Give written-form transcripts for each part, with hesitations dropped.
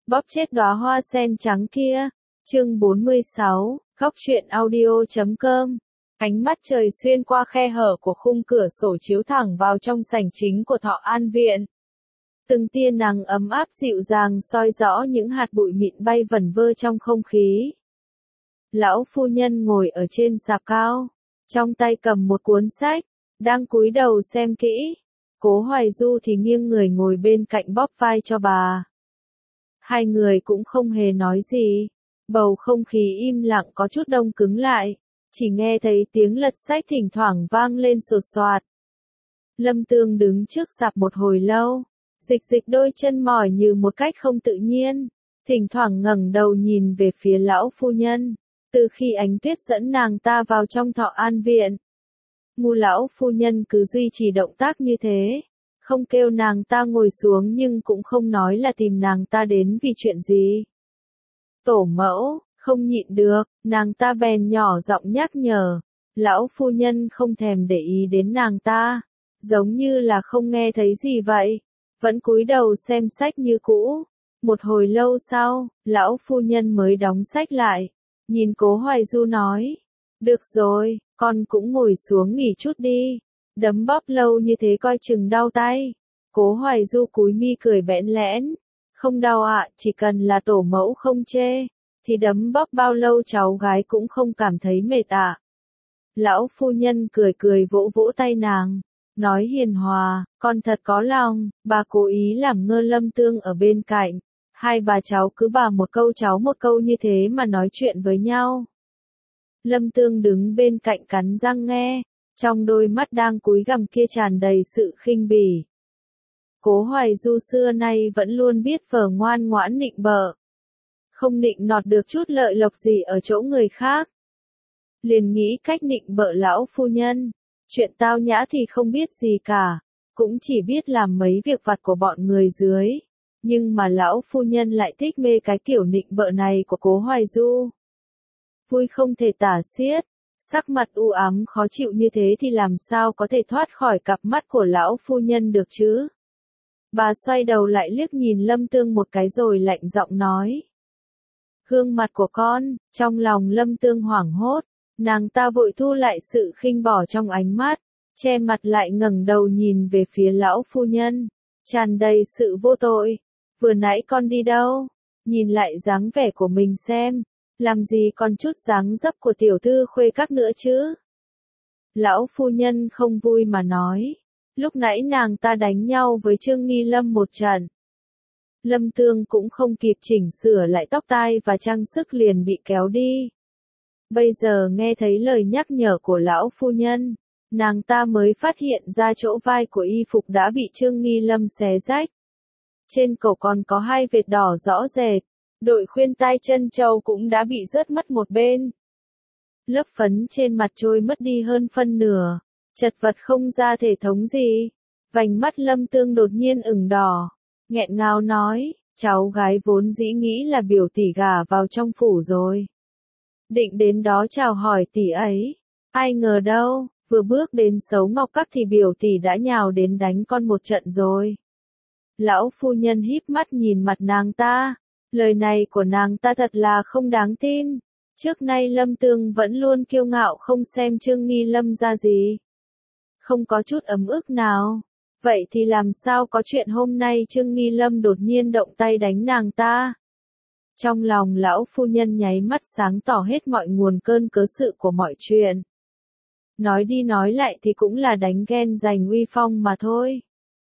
Bóp chết đóa hoa sen trắng kia. Chương 46, góc truyện audio.com. Ánh mắt trời xuyên qua khe hở của khung cửa sổ chiếu thẳng vào trong sảnh chính của Thọ An Viện. Từng tia nắng ấm áp dịu dàng soi rõ những hạt bụi mịn bay vẩn vơ trong không khí. Lão phu nhân ngồi ở trên sạp cao, trong tay cầm một cuốn sách, đang cúi đầu xem kỹ. Cố Hoài Du thì nghiêng người ngồi bên cạnh bóp vai cho bà. Hai người cũng không hề nói gì. Bầu không khí im lặng có chút đông cứng lại. Chỉ nghe thấy tiếng lật sách thỉnh thoảng vang lên sột soạt. Lâm Tương đứng trước sạp một hồi lâu. Dịch đôi chân mỏi như một cách không tự nhiên. Thỉnh thoảng ngẩng đầu nhìn về phía lão phu nhân. Từ khi Ánh Tuyết dẫn nàng ta vào trong Thọ An Viện, Ngu lão phu nhân cứ duy trì động tác như thế. Không kêu nàng ta ngồi xuống nhưng cũng không nói là tìm nàng ta đến vì chuyện gì. Tổ mẫu, không nhịn được, nàng ta bèn nhỏ giọng nhắc nhở. Lão phu nhân không thèm để ý đến nàng ta, giống như là không nghe thấy gì vậy, vẫn cúi đầu xem sách như cũ. Một hồi lâu sau, lão phu nhân mới đóng sách lại, nhìn Cố Hoài Du nói, được rồi, con cũng ngồi xuống nghỉ chút đi, đấm bóp lâu như thế coi chừng đau tay. Cố Hoài Du cúi mi cười bẽn lẽn, không đau ạ, chỉ cần là tổ mẫu không chê, thì đấm bóp bao lâu cháu gái cũng không cảm thấy mệt ạ. Lão phu nhân cười cười vỗ vỗ tay nàng, nói hiền hòa, con thật có lòng, bà cố ý làm ngơ Lâm Tương ở bên cạnh. Hai bà cháu cứ bà một câu cháu một câu như thế mà nói chuyện với nhau. Lâm Tương đứng bên cạnh cắn răng nghe, trong đôi mắt đang cúi gằm kia tràn đầy sự khinh bỉ. Cố Hoài Du xưa nay vẫn luôn biết vờ ngoan ngoãn nịnh bợ, không nịnh nọt được chút lợi lộc gì ở chỗ người khác. Liền nghĩ cách nịnh bợ lão phu nhân, chuyện tao nhã thì không biết gì cả, cũng chỉ biết làm mấy việc vặt của bọn người dưới. Nhưng mà lão phu nhân lại thích mê cái kiểu nịnh bợ này của Cố Hoài Du. Vui không thể tả xiết, sắc mặt u ám khó chịu như thế thì làm sao có thể thoát khỏi cặp mắt của lão phu nhân được chứ? Bà xoay đầu lại liếc nhìn Lâm Tương một cái rồi lạnh giọng nói. Gương mặt của con, trong lòng Lâm Tương hoảng hốt, nàng ta vội thu lại sự khinh bỉ trong ánh mắt, che mặt lại ngẩng đầu nhìn về phía lão phu nhân, tràn đầy sự vô tội. Vừa nãy con đi đâu? Nhìn lại dáng vẻ của mình xem, làm gì còn chút dáng dấp của tiểu thư khuê các nữa chứ? Lão phu nhân không vui mà nói, lúc nãy nàng ta đánh nhau với Trương Nghi Lâm một trận. Lâm Tương cũng không kịp chỉnh sửa lại tóc tai và trang sức liền bị kéo đi. Bây giờ nghe thấy lời nhắc nhở của lão phu nhân, nàng ta mới phát hiện ra chỗ vai của y phục đã bị Trương Nghi Lâm xé rách. Trên cổ còn có hai vệt đỏ rõ rệt, đội khuyên tai chân châu cũng đã bị rớt mất một bên. Lớp phấn trên mặt trôi mất đi hơn phân nửa, chật vật không ra thể thống gì. Vành mắt Lâm Tương đột nhiên ửng đỏ, nghẹn ngào nói, cháu gái vốn dĩ nghĩ là biểu tỷ gả vào trong phủ rồi. Định đến đó chào hỏi tỷ ấy, ai ngờ đâu, vừa bước đến Sấu Ngọc Các thì biểu tỷ đã nhào đến đánh con một trận rồi. Lão phu nhân híp mắt nhìn mặt nàng ta, lời này của nàng ta thật là không đáng tin. Trước nay Lâm Tương vẫn luôn kiêu ngạo không xem Trương Nghi Lâm ra gì, không có chút ấm ức nào. Vậy thì làm sao có chuyện hôm nay Trương Nghi Lâm đột nhiên động tay đánh nàng ta? Trong lòng lão phu nhân nháy mắt sáng tỏ hết mọi nguồn cơn cớ sự của mọi chuyện. Nói đi nói lại thì cũng là đánh ghen giành uy phong mà thôi.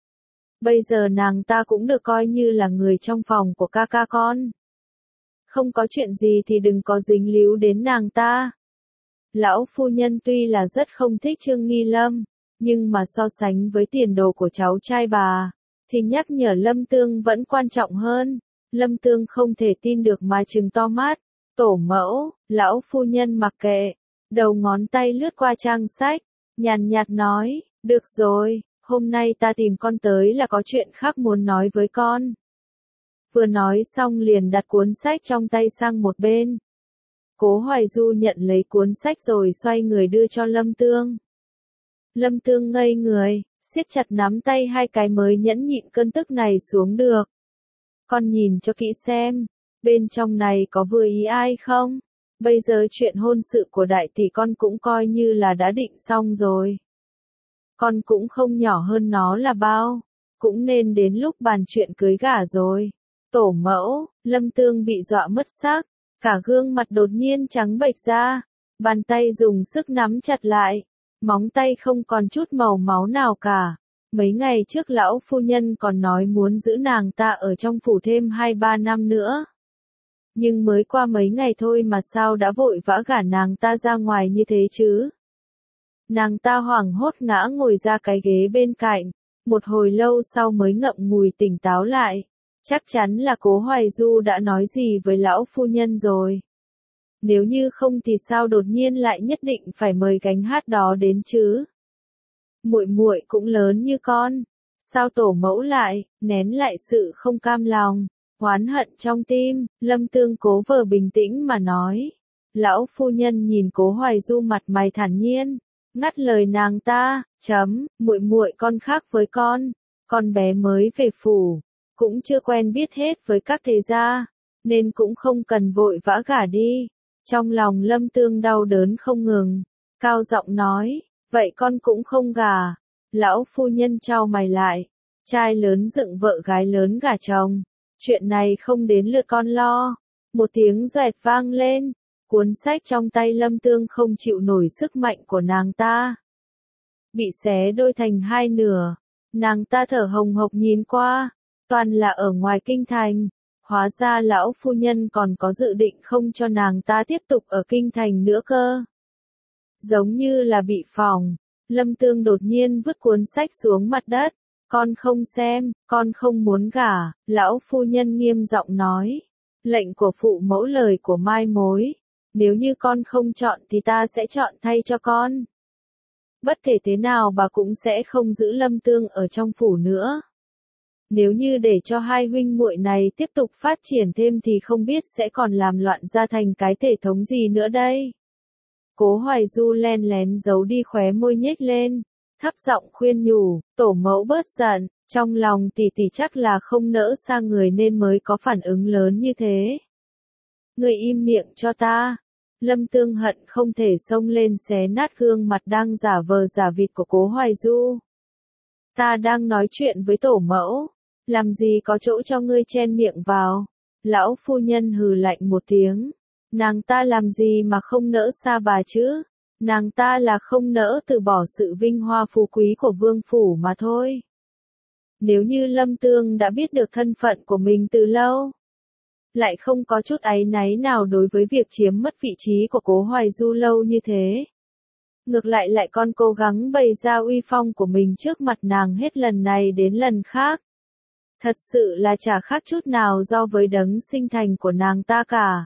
Bây giờ nàng ta cũng được coi như là người trong phòng của ca ca con. Không có chuyện gì thì đừng có dính líu đến nàng ta. Lão phu nhân tuy là rất không thích Trương Nghi Lâm, nhưng mà so sánh với tiền đồ của cháu trai bà, thì nhắc nhở Lâm Tương vẫn quan trọng hơn. Lâm Tương không thể tin được mà trừng to mắt. Tổ mẫu, lão phu nhân mặc kệ, đầu ngón tay lướt qua trang sách, nhàn nhạt nói, được rồi, hôm nay ta tìm con tới là có chuyện khác muốn nói với con. Vừa nói xong liền đặt cuốn sách trong tay sang một bên. Cố Hoài Du nhận lấy cuốn sách rồi xoay người đưa cho Lâm Tương. Lâm Tương ngây người, siết chặt nắm tay hai cái mới nhẫn nhịn cơn tức này xuống được. con nhìn cho kỹ xem, bên trong này có vừa ý ai không? Bây giờ chuyện hôn sự của đại tỷ con cũng coi như là đã định xong rồi. Con cũng không nhỏ hơn nó là bao, cũng nên đến lúc bàn chuyện cưới gả rồi. Tổ mẫu, Lâm Tương bị dọa mất xác, cả gương mặt đột nhiên trắng bệch ra, bàn tay dùng sức nắm chặt lại, móng tay không còn chút màu máu nào cả. Mấy ngày trước lão phu nhân còn nói muốn giữ nàng ta ở trong phủ thêm 2-3 năm nữa. Nhưng mới qua mấy ngày thôi mà sao đã vội vã gả nàng ta ra ngoài như thế chứ? Nàng ta hoảng hốt ngã ngồi ra cái ghế bên cạnh, một hồi lâu sau mới ngậm ngùi tỉnh táo lại. Chắc chắn là Cố Hoài Du đã nói gì với lão phu nhân rồi. Nếu như không thì sao đột nhiên lại nhất định phải mời gánh hát đó đến chứ? Muội muội cũng lớn như con, sao tổ mẫu lại nén lại sự không cam lòng, oán hận trong tim? Lâm Tương cố vờ bình tĩnh mà nói. Lão phu nhân nhìn Cố Hoài Du mặt mày thản nhiên, ngắt lời nàng ta, muội muội con khác với con bé mới về phủ, cũng chưa quen biết hết với các thế gia, nên cũng không cần vội vã gả đi. Trong lòng Lâm Tương đau đớn không ngừng, cao giọng nói, vậy con cũng không gả. Lão phu nhân chau mày lại, trai lớn dựng vợ gái lớn gả chồng, chuyện này không đến lượt con lo. Một tiếng doẹt vang lên, cuốn sách trong tay Lâm Tương không chịu nổi sức mạnh của nàng ta, bị xé đôi thành hai nửa. Nàng ta thở hồng hộc nhìn qua, toàn là ở ngoài kinh thành. Hóa ra lão phu nhân còn có dự định không cho nàng ta tiếp tục ở kinh thành nữa cơ. Giống như là bị phỏng, Lâm Tương đột nhiên vứt cuốn sách xuống mặt đất. Con không xem, con không muốn gả. Lão phu nhân nghiêm giọng nói. Lệnh của phụ mẫu lời của mai mối. Nếu như con không chọn thì ta sẽ chọn thay cho con. Bất kể thế nào bà cũng sẽ không giữ Lâm Tương ở trong phủ nữa. Nếu như để cho hai huynh muội này tiếp tục phát triển thêm thì không biết sẽ còn làm loạn ra thành cái thể thống gì nữa đây. Cố Hoài Du len lén giấu đi khóe môi nhếch lên, thấp giọng khuyên nhủ, tổ mẫu bớt giận, trong lòng tỷ tỷ chắc là không nỡ xa người nên mới có phản ứng lớn như thế. Người im miệng cho ta. Lâm Tương hận không thể xông lên xé nát gương mặt đang giả vờ giả vịt của Cố Hoài Du. Ta đang nói chuyện với tổ mẫu, làm gì có chỗ cho ngươi chen miệng vào. Lão phu nhân hừ lạnh một tiếng. Nàng ta làm gì mà không nỡ xa bà chứ? Nàng ta là không nỡ từ bỏ sự vinh hoa phú quý của vương phủ mà thôi. Nếu như Lâm Tương đã biết được thân phận của mình từ lâu, lại không có chút áy náy nào đối với việc chiếm mất vị trí của Cố Hoài Du lâu như thế. Ngược lại lại còn cố gắng bày ra uy phong của mình trước mặt nàng hết lần này đến lần khác. Thật sự là chả khác chút nào so với đấng sinh thành của nàng ta cả.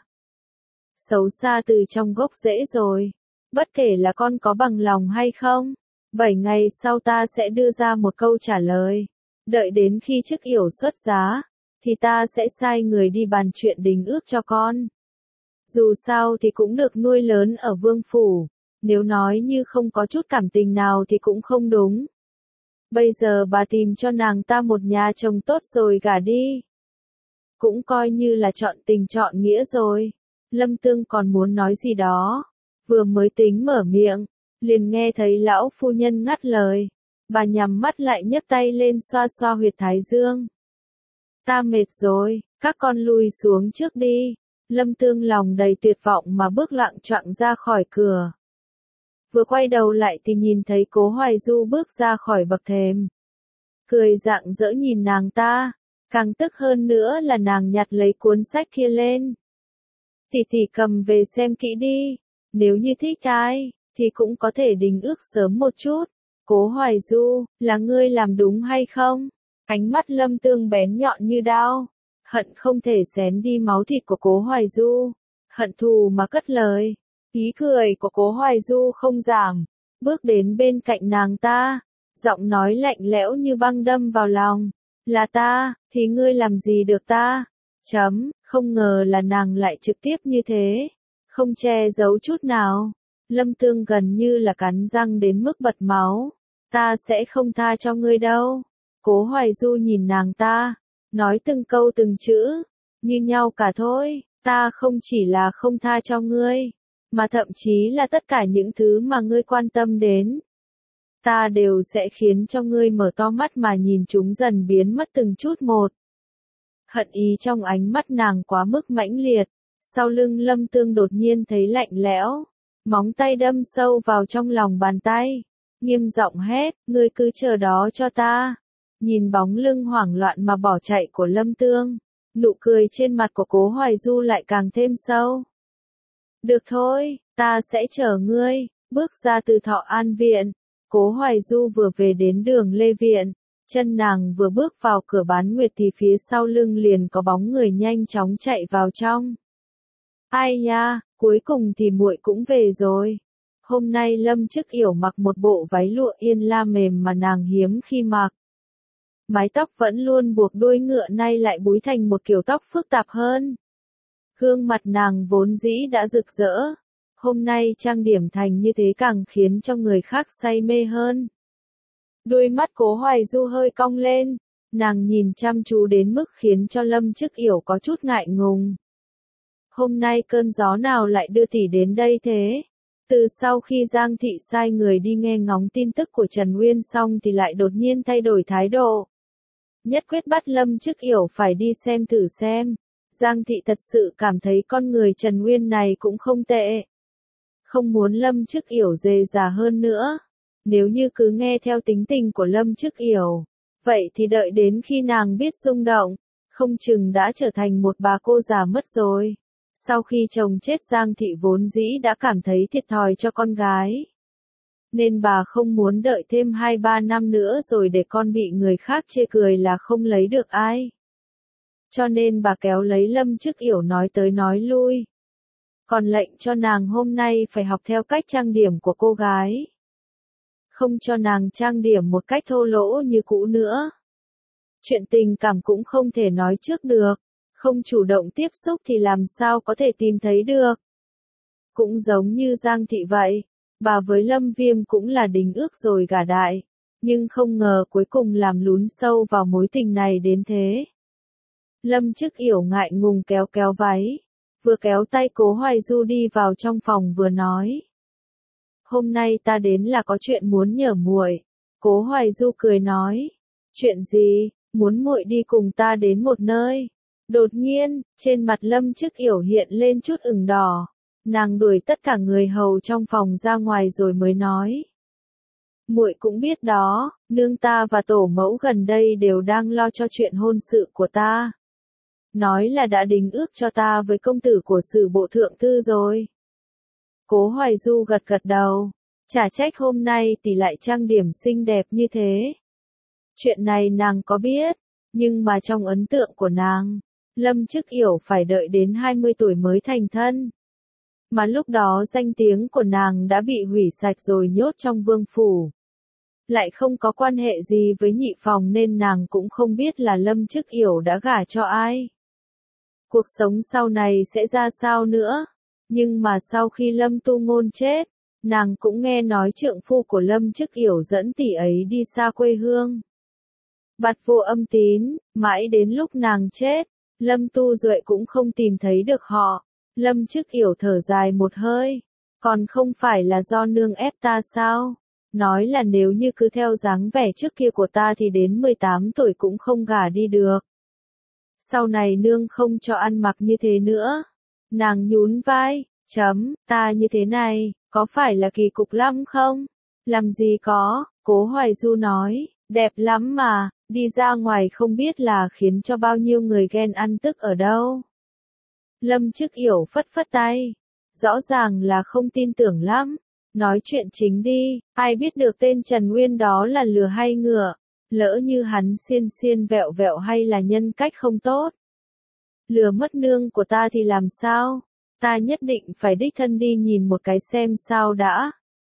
Xấu xa từ trong gốc rễ rồi. Bất kể là con có bằng lòng hay không, 7 ngày sau ta sẽ đưa ra một câu trả lời. Đợi đến khi chức yểu xuất giá, thì ta sẽ sai người đi bàn chuyện đình ước cho con. Dù sao thì cũng được nuôi lớn ở vương phủ, nếu nói như không có chút cảm tình nào thì cũng không đúng. Bây giờ bà tìm cho nàng ta một nhà chồng tốt rồi gả đi. Cũng coi như là chọn tình chọn nghĩa rồi. Lâm Tương còn muốn nói gì đó, vừa mới tính mở miệng, liền nghe thấy lão phu nhân ngắt lời. Bà nhắm mắt lại nhấc tay lên xoa xoa huyệt thái dương. Ta mệt rồi, các con lui xuống trước đi. Lâm Tương lòng đầy tuyệt vọng mà bước lặng choạng ra khỏi cửa. Vừa quay đầu lại thì nhìn thấy Cố Hoài Du bước ra khỏi bậc thềm. Cười rạng rỡ nhìn nàng ta, càng tức hơn nữa là nàng nhặt lấy cuốn sách kia lên. Tỷ tỷ cầm về xem kỹ đi, nếu như thích ai, thì cũng có thể đình ước sớm một chút. Cố Hoài Du, là ngươi làm đúng hay không? Ánh mắt Lâm Tương bén nhọn như đao, hận không thể xén đi máu thịt của Cố Hoài Du, hận thù mà cất lời. Ý cười của Cố Hoài Du không giảm, bước đến bên cạnh nàng ta, giọng nói lạnh lẽo như băng đâm vào lòng. Là ta, thì ngươi làm gì được ta? Không ngờ là nàng lại trực tiếp như thế, không che giấu chút nào. Lâm Tương gần như là cắn răng đến mức bật máu. Ta sẽ không tha cho ngươi đâu. Cố Hoài Du nhìn nàng ta, nói từng câu từng chữ, như nhau cả thôi, ta không chỉ là không tha cho ngươi, mà thậm chí là tất cả những thứ mà ngươi quan tâm đến. Ta đều sẽ khiến cho ngươi mở to mắt mà nhìn chúng dần biến mất từng chút một. Hận ý trong ánh mắt nàng quá mức mãnh liệt, sau lưng Lâm Tương đột nhiên thấy lạnh lẽo, móng tay đâm sâu vào trong lòng bàn tay, nghiêm giọng hét, ngươi cứ chờ đó cho ta. Nhìn bóng lưng hoảng loạn mà bỏ chạy của Lâm Tương, nụ cười trên mặt của Cố Hoài Du lại càng thêm sâu. Được thôi, ta sẽ chờ ngươi. Bước ra từ Thọ An Viện, Cố Hoài Du vừa về đến đường Lê Viện, chân nàng vừa bước vào cửa bán nguyệt thì phía sau lưng liền có bóng người nhanh chóng chạy vào trong. Ai nha, cuối cùng thì muội cũng về rồi. Hôm nay Lâm Chức Yểu mặc một bộ váy lụa yên la mềm mà nàng hiếm khi mặc. Mái tóc vẫn luôn buộc đuôi ngựa nay lại búi thành một kiểu tóc phức tạp hơn. Gương mặt nàng vốn dĩ đã rực rỡ, hôm nay trang điểm thành như thế càng khiến cho người khác say mê hơn. Đôi mắt Cố Hoài Du hơi cong lên, nàng nhìn chăm chú đến mức khiến cho Lâm Chức Yểu có chút ngại ngùng. Hôm nay cơn gió nào lại đưa tỷ đến đây thế? Từ sau khi Giang Thị sai người đi nghe ngóng tin tức của Trần Uyên xong thì lại đột nhiên thay đổi thái độ. Nhất quyết bắt Lâm Chức Yểu phải đi xem thử xem. Giang Thị thật sự cảm thấy con người Trần Uyên này cũng không tệ. Không muốn Lâm Chức Yểu dề già hơn nữa. Nếu như cứ nghe theo tính tình của Lâm Chức Yểu, vậy thì đợi đến khi nàng biết rung động, không chừng đã trở thành một bà cô già mất rồi. Sau khi chồng chết Giang Thị vốn dĩ đã cảm thấy thiệt thòi cho con gái. Nên bà không muốn đợi thêm 2-3 năm nữa rồi để con bị người khác chê cười là không lấy được ai. Cho nên bà kéo lấy Lâm Chức Yểu nói tới nói lui. Còn lệnh cho nàng hôm nay phải học theo cách trang điểm của cô gái. Không cho nàng trang điểm một cách thô lỗ như cũ nữa. Chuyện tình cảm cũng không thể nói trước được. Không chủ động tiếp xúc thì làm sao có thể tìm thấy được. Cũng giống như Giang Thị vậy, bà với Lâm Viêm cũng là đính ước rồi gả đại, nhưng không ngờ cuối cùng làm lún sâu vào mối tình này đến thế. Lâm Chức Yểu ngại ngùng kéo kéo váy, vừa kéo tay Cố Hoài Du đi vào trong phòng vừa nói. Hôm nay ta đến là có chuyện muốn nhờ muội. Cố Hoài Du cười nói. Chuyện gì, muốn muội đi cùng ta đến một nơi. Đột nhiên, trên mặt Lâm Chức Yểu hiện lên chút ửng đỏ. Nàng đuổi tất cả người hầu trong phòng ra ngoài rồi mới nói. Muội cũng biết đó, nương ta và tổ mẫu gần đây đều đang lo cho chuyện hôn sự của ta. Nói là đã đính ước cho ta với công tử của Sử bộ thượng thư rồi. Cố Hoài Du gật gật đầu, chả trách hôm nay tỷ lại trang điểm xinh đẹp như thế. Chuyện này nàng có biết, nhưng mà trong ấn tượng của nàng, Lâm Chức Yểu phải đợi đến 20 tuổi mới thành thân. Mà lúc đó danh tiếng của nàng đã bị hủy sạch rồi nhốt trong vương phủ. Lại không có quan hệ gì với nhị phòng nên nàng cũng không biết là Lâm Chức Yểu đã gả cho ai. Cuộc sống sau này sẽ ra sao nữa. Nhưng mà sau khi Lâm Tu Ngôn chết, nàng cũng nghe nói trượng phu của Lâm Chức Yểu dẫn tỷ ấy đi xa quê hương. Bạt vô âm tín, mãi đến lúc nàng chết, Lâm Tu Duệ cũng không tìm thấy được họ. Lâm Chức Yểu thở dài một hơi, còn không phải là do nương ép ta sao? Nói là nếu như cứ theo dáng vẻ trước kia của ta thì đến 18 tuổi cũng không gả đi được. Sau này nương không cho ăn mặc như thế nữa. Nàng nhún vai, ta như thế này, có phải là kỳ cục lắm không? Làm gì có, Cố Hoài Du nói, đẹp lắm mà, đi ra ngoài không biết là khiến cho bao nhiêu người ghen ăn tức ở đâu. Lâm Chức Yểu phất phất tay, rõ ràng là không tin tưởng lắm, nói chuyện chính đi, ai biết được tên Trần Uyên đó là lừa hay ngựa, lỡ như hắn xiên xiên vẹo vẹo hay là nhân cách không tốt. Lừa mất nương của ta thì làm sao? Ta nhất định phải đích thân đi nhìn một cái xem sao đã.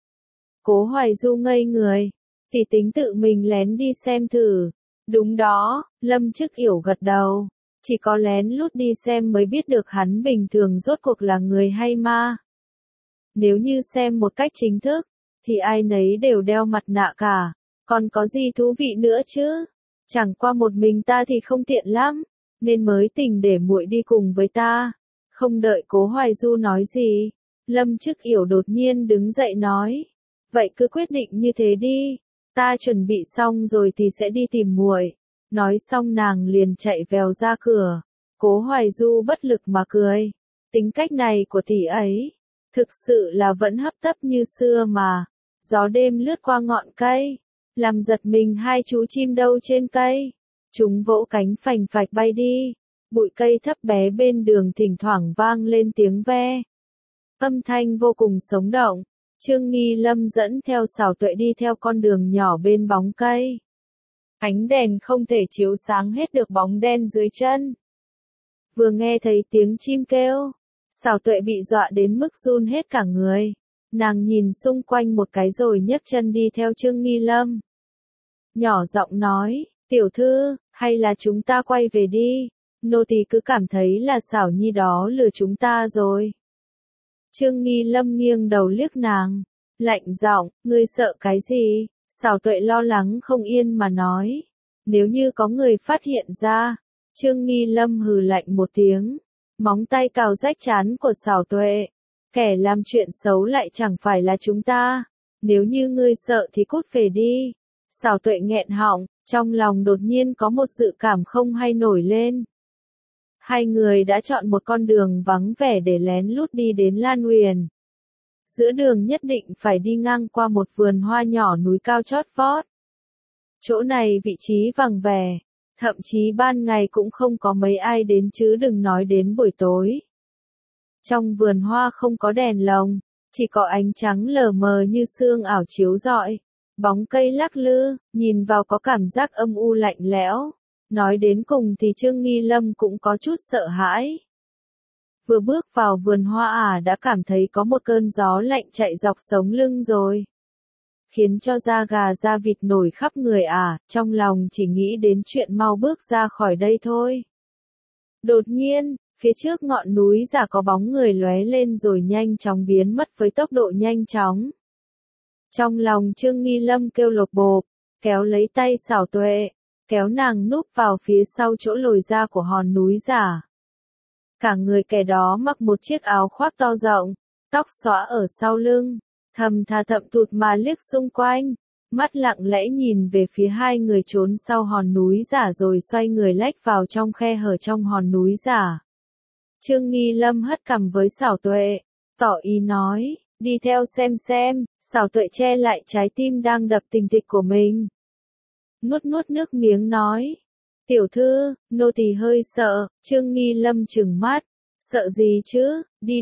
Cố Hoài Du ngây người, thì tính tự mình lén đi xem thử. Đúng đó, Lâm Chức Yểu gật đầu. Chỉ có lén lút đi xem mới biết được hắn bình thường rốt cuộc là người hay ma. Nếu như xem một cách chính thức, thì ai nấy đều đeo mặt nạ cả. Còn có gì thú vị nữa chứ? Chẳng qua một mình ta thì không tiện lắm, nên mới tình để muội đi cùng với ta. Không đợi Cố Hoài Du nói gì, Lâm Chức Yểu đột nhiên đứng dậy nói, vậy cứ quyết định như thế đi, ta chuẩn bị xong rồi thì sẽ đi tìm muội. Nói xong nàng liền chạy vèo ra cửa. Cố Hoài Du bất lực mà cười, tính cách này của tỷ ấy, thực sự là vẫn hấp tấp như xưa mà. Gió đêm lướt qua ngọn cây, làm giật mình hai chú chim đâu trên cây. Chúng vỗ cánh phành phạch bay đi, bụi cây thấp bé bên đường thỉnh thoảng vang lên tiếng ve. Âm thanh vô cùng sống động. Trương Nghi Lâm dẫn theo Sảo Tuệ đi theo con đường nhỏ bên bóng cây. Ánh đèn không thể chiếu sáng hết được bóng đen dưới chân. Vừa nghe thấy tiếng chim kêu, Sảo Tuệ bị dọa đến mức run hết cả người. Nàng nhìn xung quanh một cái rồi nhấc chân đi theo Trương Nghi Lâm. Nhỏ giọng nói, tiểu thư, hay là chúng ta quay về đi, nô tỳ cứ cảm thấy là Sảo Nhi đó lừa chúng ta rồi. Trương Nghi Lâm nghiêng đầu liếc nàng, lạnh giọng, ngươi sợ cái gì? Sảo Tuệ lo lắng không yên mà nói, nếu như có người phát hiện ra. Trương Nghi Lâm hừ lạnh một tiếng, móng tay cào rách trán của Sảo Tuệ. Kẻ làm chuyện xấu lại chẳng phải là chúng ta, nếu như ngươi sợ thì cút về đi. Sảo Tuệ nghẹn họng, trong lòng đột nhiên có một dự cảm không hay nổi lên. Hai người đã chọn một con đường vắng vẻ để lén lút đi đến Lan Uyển. Giữa đường nhất định phải đi ngang qua một vườn hoa nhỏ núi cao chót vót. Chỗ này vị trí vắng vẻ, thậm chí ban ngày cũng không có mấy ai đến chứ đừng nói đến buổi tối. Trong vườn hoa không có đèn lồng, chỉ có ánh trắng lờ mờ như sương ảo chiếu rọi. Bóng cây lắc lư, nhìn vào có cảm giác âm u lạnh lẽo. Nói đến cùng thì Trương Nghi Lâm cũng có chút sợ hãi. Vừa bước vào vườn hoa đã cảm thấy có một cơn gió lạnh chạy dọc sống lưng rồi. Khiến cho da gà da vịt nổi khắp người trong lòng chỉ nghĩ đến chuyện mau bước ra khỏi đây thôi. Đột nhiên, phía trước ngọn núi giả có bóng người lóe lên rồi nhanh chóng biến mất với tốc độ nhanh chóng. Trong lòng Trương Nghi Lâm kêu lột bộp, kéo lấy tay Sảo Tuệ, kéo nàng núp vào phía sau chỗ lồi ra của hòn núi giả. Cả người kẻ đó mặc một chiếc áo khoác to rộng, tóc xõa ở sau lưng, thầm thà thậm thụt mà liếc xung quanh, mắt lặng lẽ nhìn về phía hai người trốn sau hòn núi giả rồi xoay người lách vào trong khe hở trong hòn núi giả. Trương Nghi Lâm hất cằm với Sảo Tuệ, tỏ ý nói, đi theo xem. Sảo Tuệ che lại trái tim đang đập thình thịch của mình. Nuốt nước miếng nói, tiểu thư, nô tỳ hơi sợ. Trương Nghi Lâm trừng mắt, sợ gì chứ,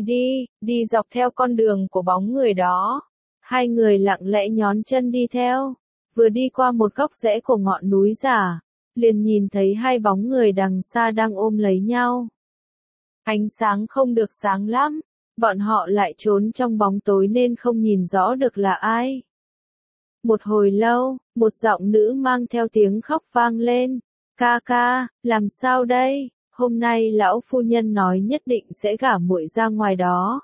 đi dọc theo con đường của bóng người đó. Hai người lặng lẽ nhón chân đi theo, vừa đi qua một góc rẽ của ngọn núi giả, liền nhìn thấy hai bóng người đằng xa đang ôm lấy nhau. Ánh sáng không được sáng lắm, bọn họ lại trốn trong bóng tối nên không nhìn rõ được là ai. Một hồi lâu, một giọng nữ mang theo tiếng khóc vang lên, ca, làm sao đây, hôm nay lão phu nhân nói nhất định sẽ gả muội ra ngoài đó.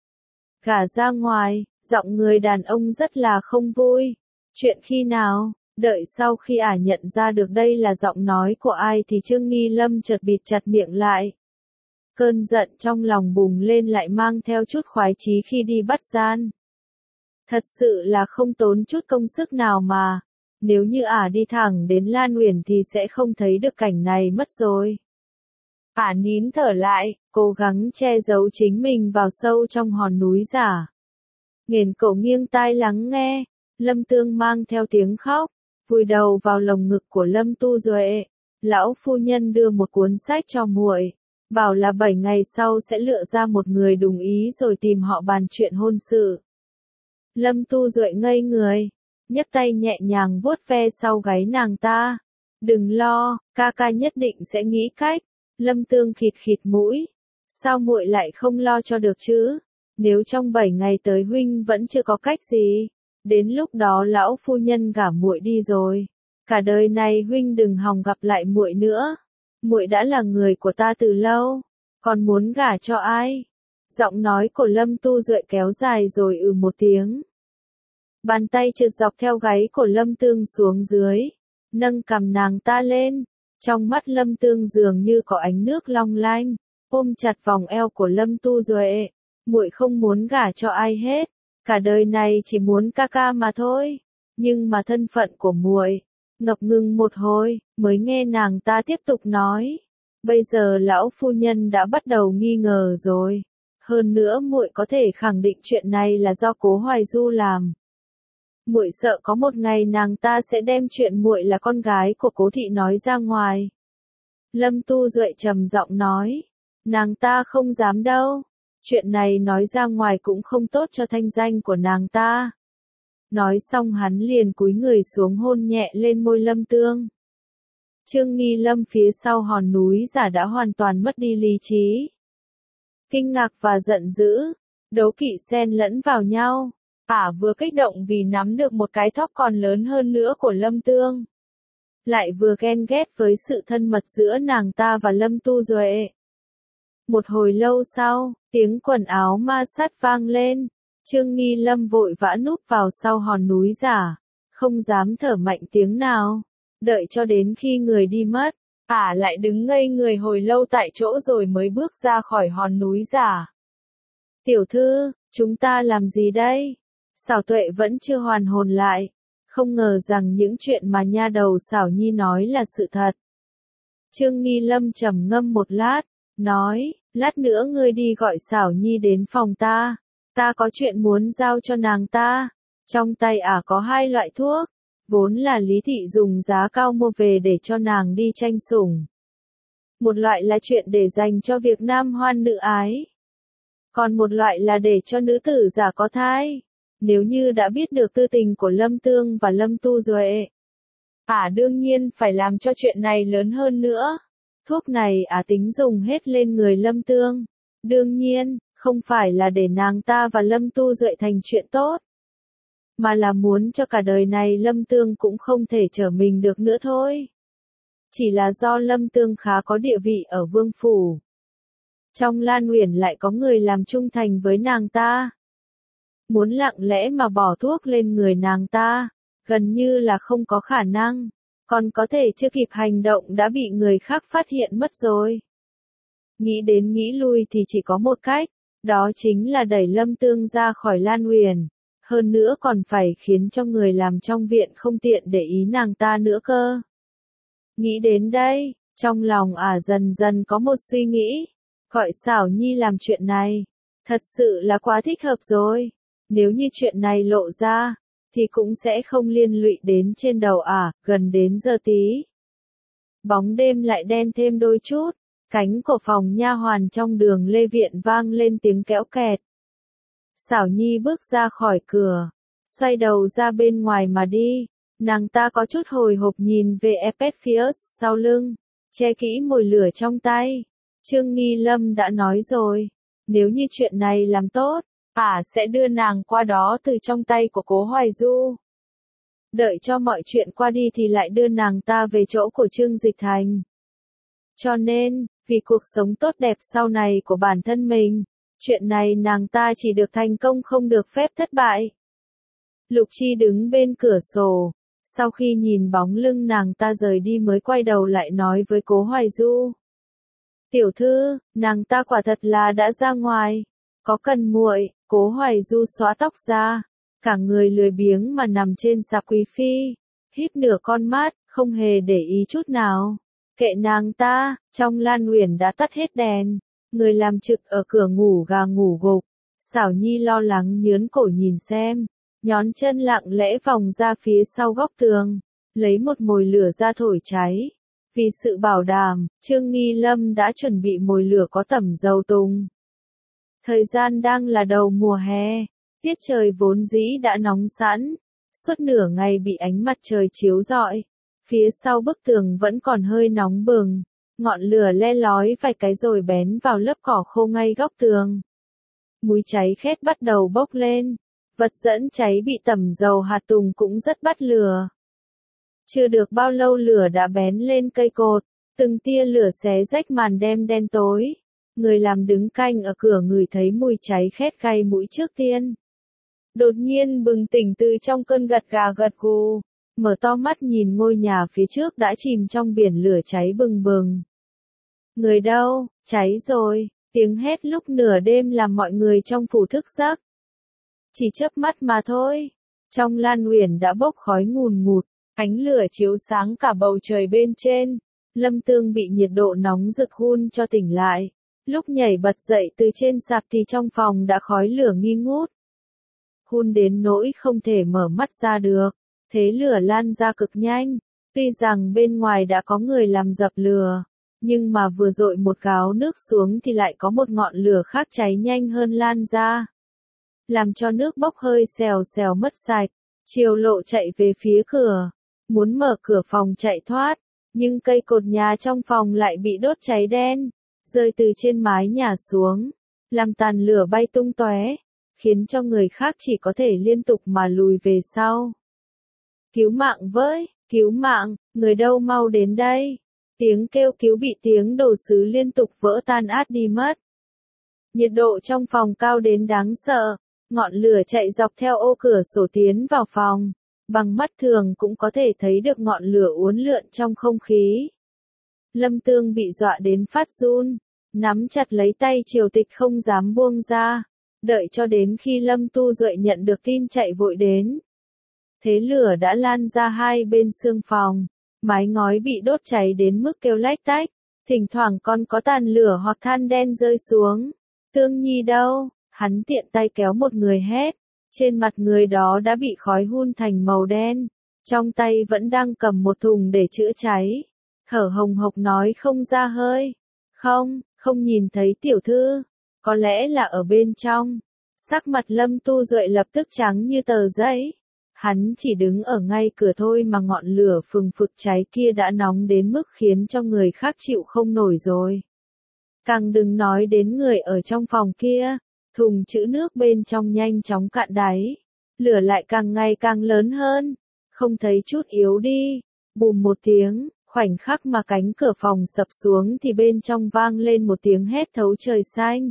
Gả ra ngoài, giọng người đàn ông rất là không vui, chuyện khi nào, đợi sau khi nhận ra được đây là giọng nói của ai thì Trương Nghi Lâm chợt bịt chặt miệng lại. Cơn giận trong lòng bùng lên lại mang theo chút khoái chí khi đi bắt gian. Thật sự là không tốn chút công sức nào mà, nếu như đi thẳng đến Lan Uyển thì sẽ không thấy được cảnh này mất rồi. Nín thở lại, cố gắng che giấu chính mình vào sâu trong hòn núi giả. Nghiền cổ nghiêng tai lắng nghe, Lâm Tương mang theo tiếng khóc, vùi đầu vào lồng ngực của Lâm Tu Duệ. Lão phu nhân đưa một cuốn sách cho muội, bảo là 7 ngày sau sẽ lựa ra một người đúng ý rồi tìm họ bàn chuyện hôn sự. Lâm Tu Duệ ngây người, nhấc tay nhẹ nhàng vuốt ve sau gáy nàng ta. Đừng lo, ca nhất định sẽ nghĩ cách. Lâm Tương khịt mũi. Sao muội lại không lo cho được chứ? Nếu trong 7 ngày tới huynh vẫn chưa có cách gì, đến lúc đó lão phu nhân gả muội đi rồi, cả đời này huynh đừng hòng gặp lại muội nữa. Muội đã là người của ta từ lâu, còn muốn gả cho ai? Giọng nói của Lâm Tu Duệ kéo dài rồi một tiếng. Bàn tay trượt dọc theo gáy của Lâm Tương xuống dưới, nâng cằm nàng ta lên. Trong mắt Lâm Tương dường như có ánh nước long lanh, ôm chặt vòng eo của Lâm Tu Duệ. Muội không muốn gả cho ai hết, cả đời này chỉ muốn ca ca mà thôi. Nhưng mà thân phận của muội, ngập ngừng một hồi, mới nghe nàng ta tiếp tục nói. Bây giờ lão phu nhân đã bắt đầu nghi ngờ rồi. Hơn nữa muội có thể khẳng định chuyện này là do Cố Hoài Du làm. Muội sợ có một ngày nàng ta sẽ đem chuyện muội là con gái của Cố thị nói ra ngoài. Lâm Tu Duệ trầm giọng nói, nàng ta không dám đâu. Chuyện này nói ra ngoài cũng không tốt cho thanh danh của nàng ta. Nói xong hắn liền cúi người xuống hôn nhẹ lên môi Lâm Tương. Trương Nghi Lâm phía sau hòn núi giả đã hoàn toàn mất đi lý trí. Kinh ngạc và giận dữ, đố kỵ xen lẫn vào nhau. Vừa kích động vì nắm được một cái thóp còn lớn hơn nữa của Lâm Tương. Lại vừa ghen ghét với sự thân mật giữa nàng ta và Lâm Tu Duệ. Một hồi lâu sau, tiếng quần áo ma sát vang lên. Trương Nghi Lâm vội vã núp vào sau hòn núi giả, không dám thở mạnh tiếng nào. Đợi cho đến khi người đi mất, lại đứng ngây người hồi lâu tại chỗ rồi mới bước ra khỏi hòn núi giả. Tiểu thư, chúng ta làm gì đây? Xảo Tuệ vẫn chưa hoàn hồn lại, không ngờ rằng những chuyện mà nha đầu Xảo Nhi nói là sự thật. Trương Nghi Lâm trầm ngâm một lát, nói, lát nữa ngươi đi gọi Xảo Nhi đến phòng ta. Ta có chuyện muốn giao cho nàng ta. Trong tay có 2 loại thuốc, vốn là Lý thị dùng giá cao mua về để cho nàng đi tranh sủng. Một loại là chuyện để dành cho việc nam hoan nữ ái. Còn một loại là để cho nữ tử giả có thai. Nếu như đã biết được tư tình của Lâm Tương và Lâm Tu Duệ, đương nhiên phải làm cho chuyện này lớn hơn nữa. Thuốc này tính dùng hết lên người Lâm Tương. Đương nhiên, không phải là để nàng ta và Lâm Tu Duệ thành chuyện tốt, mà là muốn cho cả đời này Lâm Tương cũng không thể trở mình được nữa thôi. Chỉ là do Lâm Tương khá có địa vị ở vương phủ. Trong Lan Uyển lại có người làm trung thành với nàng ta. Muốn lặng lẽ mà bỏ thuốc lên người nàng ta, gần như là không có khả năng. Còn có thể chưa kịp hành động đã bị người khác phát hiện mất rồi. Nghĩ đến nghĩ lui thì chỉ có một cách, đó chính là đẩy Lâm Tương ra khỏi Lan Uyển. Hơn nữa còn phải khiến cho người làm trong viện không tiện để ý nàng ta nữa cơ. Nghĩ đến đây, trong lòng dần dần có một suy nghĩ. Gọi Xảo Nhi làm chuyện này, thật sự là quá thích hợp rồi. Nếu như chuyện này lộ ra, thì cũng sẽ không liên lụy đến trên đầu gần đến giờ tí. Bóng đêm lại đen thêm đôi chút, cánh của phòng nha hoàn trong Đường Lê Viện vang lên tiếng kéo kẹt. Xảo Nhi bước ra khỏi cửa, xoay đầu ra bên ngoài mà đi. Nàng ta có chút hồi hộp nhìn về Epiphanius sau lưng, che kỹ mồi lửa trong tay. Trương Nghi Lâm đã nói rồi, nếu như chuyện này làm tốt, sẽ đưa nàng qua đó từ trong tay của Cố Hoài Du. Đợi cho mọi chuyện qua đi thì lại đưa nàng ta về chỗ của Trương Dịch Thành. Cho nên, vì cuộc sống tốt đẹp sau này của bản thân mình, chuyện này nàng ta chỉ được thành công không được phép thất bại. Lục Chi đứng bên cửa sổ, sau khi nhìn bóng lưng nàng ta rời đi mới quay đầu lại nói với Cố Hoài Du. Tiểu thư, nàng ta quả thật là đã ra ngoài. Có cần muội? Cố Hoài Du xóa tóc ra, cả người lười biếng mà nằm trên xà quý phi, híp nửa con mắt, không hề để ý chút nào. Kệ nàng ta, trong Lan Uyển đã tắt hết đèn, người làm trực ở cửa ngủ gà ngủ gục. Xảo Nhi lo lắng nhớn cổ nhìn xem, nhón chân lặng lẽ vòng ra phía sau góc tường, lấy một mồi lửa ra thổi cháy. Vì sự bảo đảm, Trương Nghi Lâm đã chuẩn bị mồi lửa có tẩm dầu tùng. Thời gian đang là đầu mùa hè, tiết trời vốn dĩ đã nóng sẵn, suốt nửa ngày bị ánh mặt trời chiếu rọi. Phía sau bức tường vẫn còn hơi nóng bừng, ngọn lửa le lói vài cái rồi bén vào lớp cỏ khô ngay góc tường. Mùi cháy khét bắt đầu bốc lên, vật dẫn cháy bị tẩm dầu hạt tùng cũng rất bắt lửa. Chưa được bao lâu lửa đã bén lên cây cột, từng tia lửa xé rách màn đêm đen tối. Người làm đứng canh ở cửa ngửi thấy mùi cháy khét gai mũi trước tiên. Đột nhiên bừng tỉnh từ trong cơn gật gà gật gù, mở to mắt nhìn ngôi nhà phía trước đã chìm trong biển lửa cháy bừng bừng. Người đâu, cháy rồi, tiếng hét lúc nửa đêm làm mọi người trong phủ thức giấc. Chỉ chớp mắt mà thôi, trong Lan Uyển đã bốc khói ngùn ngụt, ánh lửa chiếu sáng cả bầu trời bên trên. Lâm Tương bị nhiệt độ nóng rực hun cho tỉnh lại. Lúc nhảy bật dậy từ trên sạp thì trong phòng đã khói lửa nghi ngút. Hun đến nỗi không thể mở mắt ra được. Thế lửa lan ra cực nhanh. Tuy rằng bên ngoài đã có người làm dập lửa, nhưng mà vừa dội một gáo nước xuống thì lại có một ngọn lửa khác cháy nhanh hơn lan ra. Làm cho nước bốc hơi xèo xèo mất sạch. Triều Lộ chạy về phía cửa, muốn mở cửa phòng chạy thoát, nhưng cây cột nhà trong phòng lại bị đốt cháy đen, rơi từ trên mái nhà xuống, làm tàn lửa bay tung tóe, khiến cho người khác chỉ có thể liên tục mà lùi về sau. Cứu mạng với, cứu mạng, người đâu mau đến đây. Tiếng kêu cứu bị tiếng đồ sứ liên tục vỡ tan át đi mất. Nhiệt độ trong phòng cao đến đáng sợ, ngọn lửa chạy dọc theo ô cửa sổ tiến vào phòng. Bằng mắt thường cũng có thể thấy được ngọn lửa uốn lượn trong không khí. Lâm Tương bị dọa đến phát run, nắm chặt lấy tay Triều Tịch không dám buông ra, đợi cho đến khi Lâm Tu Duệ nhận được tin chạy vội đến. Thế lửa đã lan ra hai bên xương phòng, mái ngói bị đốt cháy đến mức kêu lách tách, thỉnh thoảng còn có tàn lửa hoặc than đen rơi xuống. Tương Nhi đâu? Hắn tiện tay kéo một người hét. Trên mặt người đó đã bị khói hun thành màu đen, trong tay vẫn đang cầm một thùng để chữa cháy. Thở hồng hộc nói không ra hơi. Không nhìn thấy tiểu thư, có lẽ là ở bên trong. Sắc mặt Lâm Tu Duệ lập tức trắng như tờ giấy. Hắn chỉ đứng ở ngay cửa thôi mà ngọn lửa phừng phực cháy kia đã nóng đến mức khiến cho người khác chịu không nổi rồi. Càng đừng nói đến người ở trong phòng kia. Thùng trữ nước bên trong nhanh chóng cạn đáy. Lửa lại càng ngày càng lớn hơn. Không thấy chút yếu đi. Bùm một tiếng, khoảnh khắc mà cánh cửa phòng sập xuống thì bên trong vang lên một tiếng hét thấu trời xanh.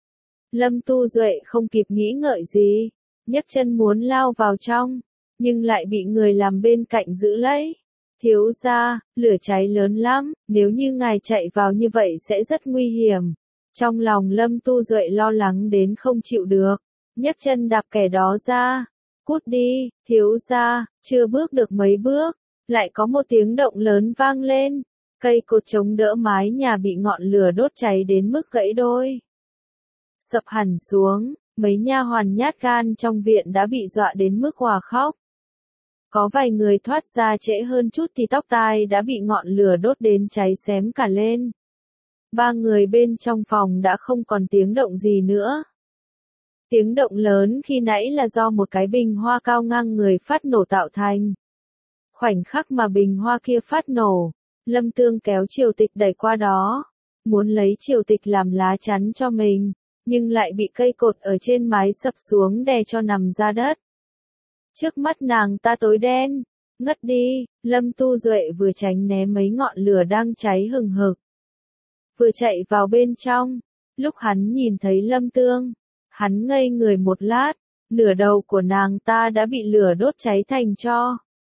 Lâm Tu Duệ không kịp nghĩ ngợi gì, nhấc chân muốn lao vào trong, nhưng lại bị người làm bên cạnh giữ lấy. Thiếu gia, lửa cháy lớn lắm, nếu như ngài chạy vào như vậy sẽ rất nguy hiểm. Trong lòng Lâm Tu Duệ lo lắng đến không chịu được, nhấc chân đạp kẻ đó ra. Cút đi, thiếu gia, chưa bước được mấy bước, lại có một tiếng động lớn vang lên. Cây cột chống đỡ mái nhà bị ngọn lửa đốt cháy đến mức gãy đôi. Sập hẳn xuống, mấy nha hoàn nhát gan trong viện đã bị dọa đến mức òa khóc. Có vài người thoát ra trễ hơn chút thì tóc tai đã bị ngọn lửa đốt đến cháy xém cả lên. Ba người bên trong phòng đã không còn tiếng động gì nữa. Tiếng động lớn khi nãy là do một cái bình hoa cao ngang người phát nổ tạo thành. Khoảnh khắc mà bình hoa kia phát nổ, Lâm Tương kéo Triều Tịch đẩy qua đó, muốn lấy Triều Tịch làm lá chắn cho mình, nhưng lại bị cây cột ở trên mái sập xuống đè cho nằm ra đất. Trước mắt nàng ta tối đen, ngất đi, Lâm Tu Duệ vừa tránh né mấy ngọn lửa đang cháy hừng hực, vừa chạy vào bên trong. Lúc hắn nhìn thấy Lâm Tương, hắn ngây người một lát, nửa đầu của nàng ta đã bị lửa đốt cháy thành tro.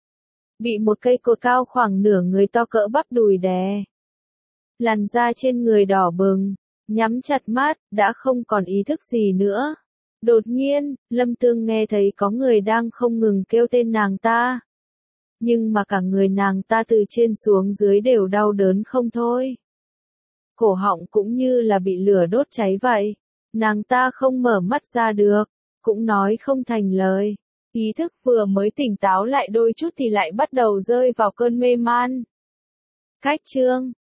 Bị một cây cột cao khoảng nửa người to cỡ bắp đùi đè. Làn da trên người đỏ bừng, nhắm chặt mắt, đã không còn ý thức gì nữa. Đột nhiên, Lâm Tương nghe thấy có người đang không ngừng kêu tên nàng ta. Nhưng mà cả người nàng ta từ trên xuống dưới đều đau đớn không thôi. Cổ họng cũng như là bị lửa đốt cháy vậy. Nàng ta không mở mắt ra được, cũng nói không thành lời. Ý thức vừa mới tỉnh táo lại đôi chút thì lại bắt đầu rơi vào cơn mê man. Cách chương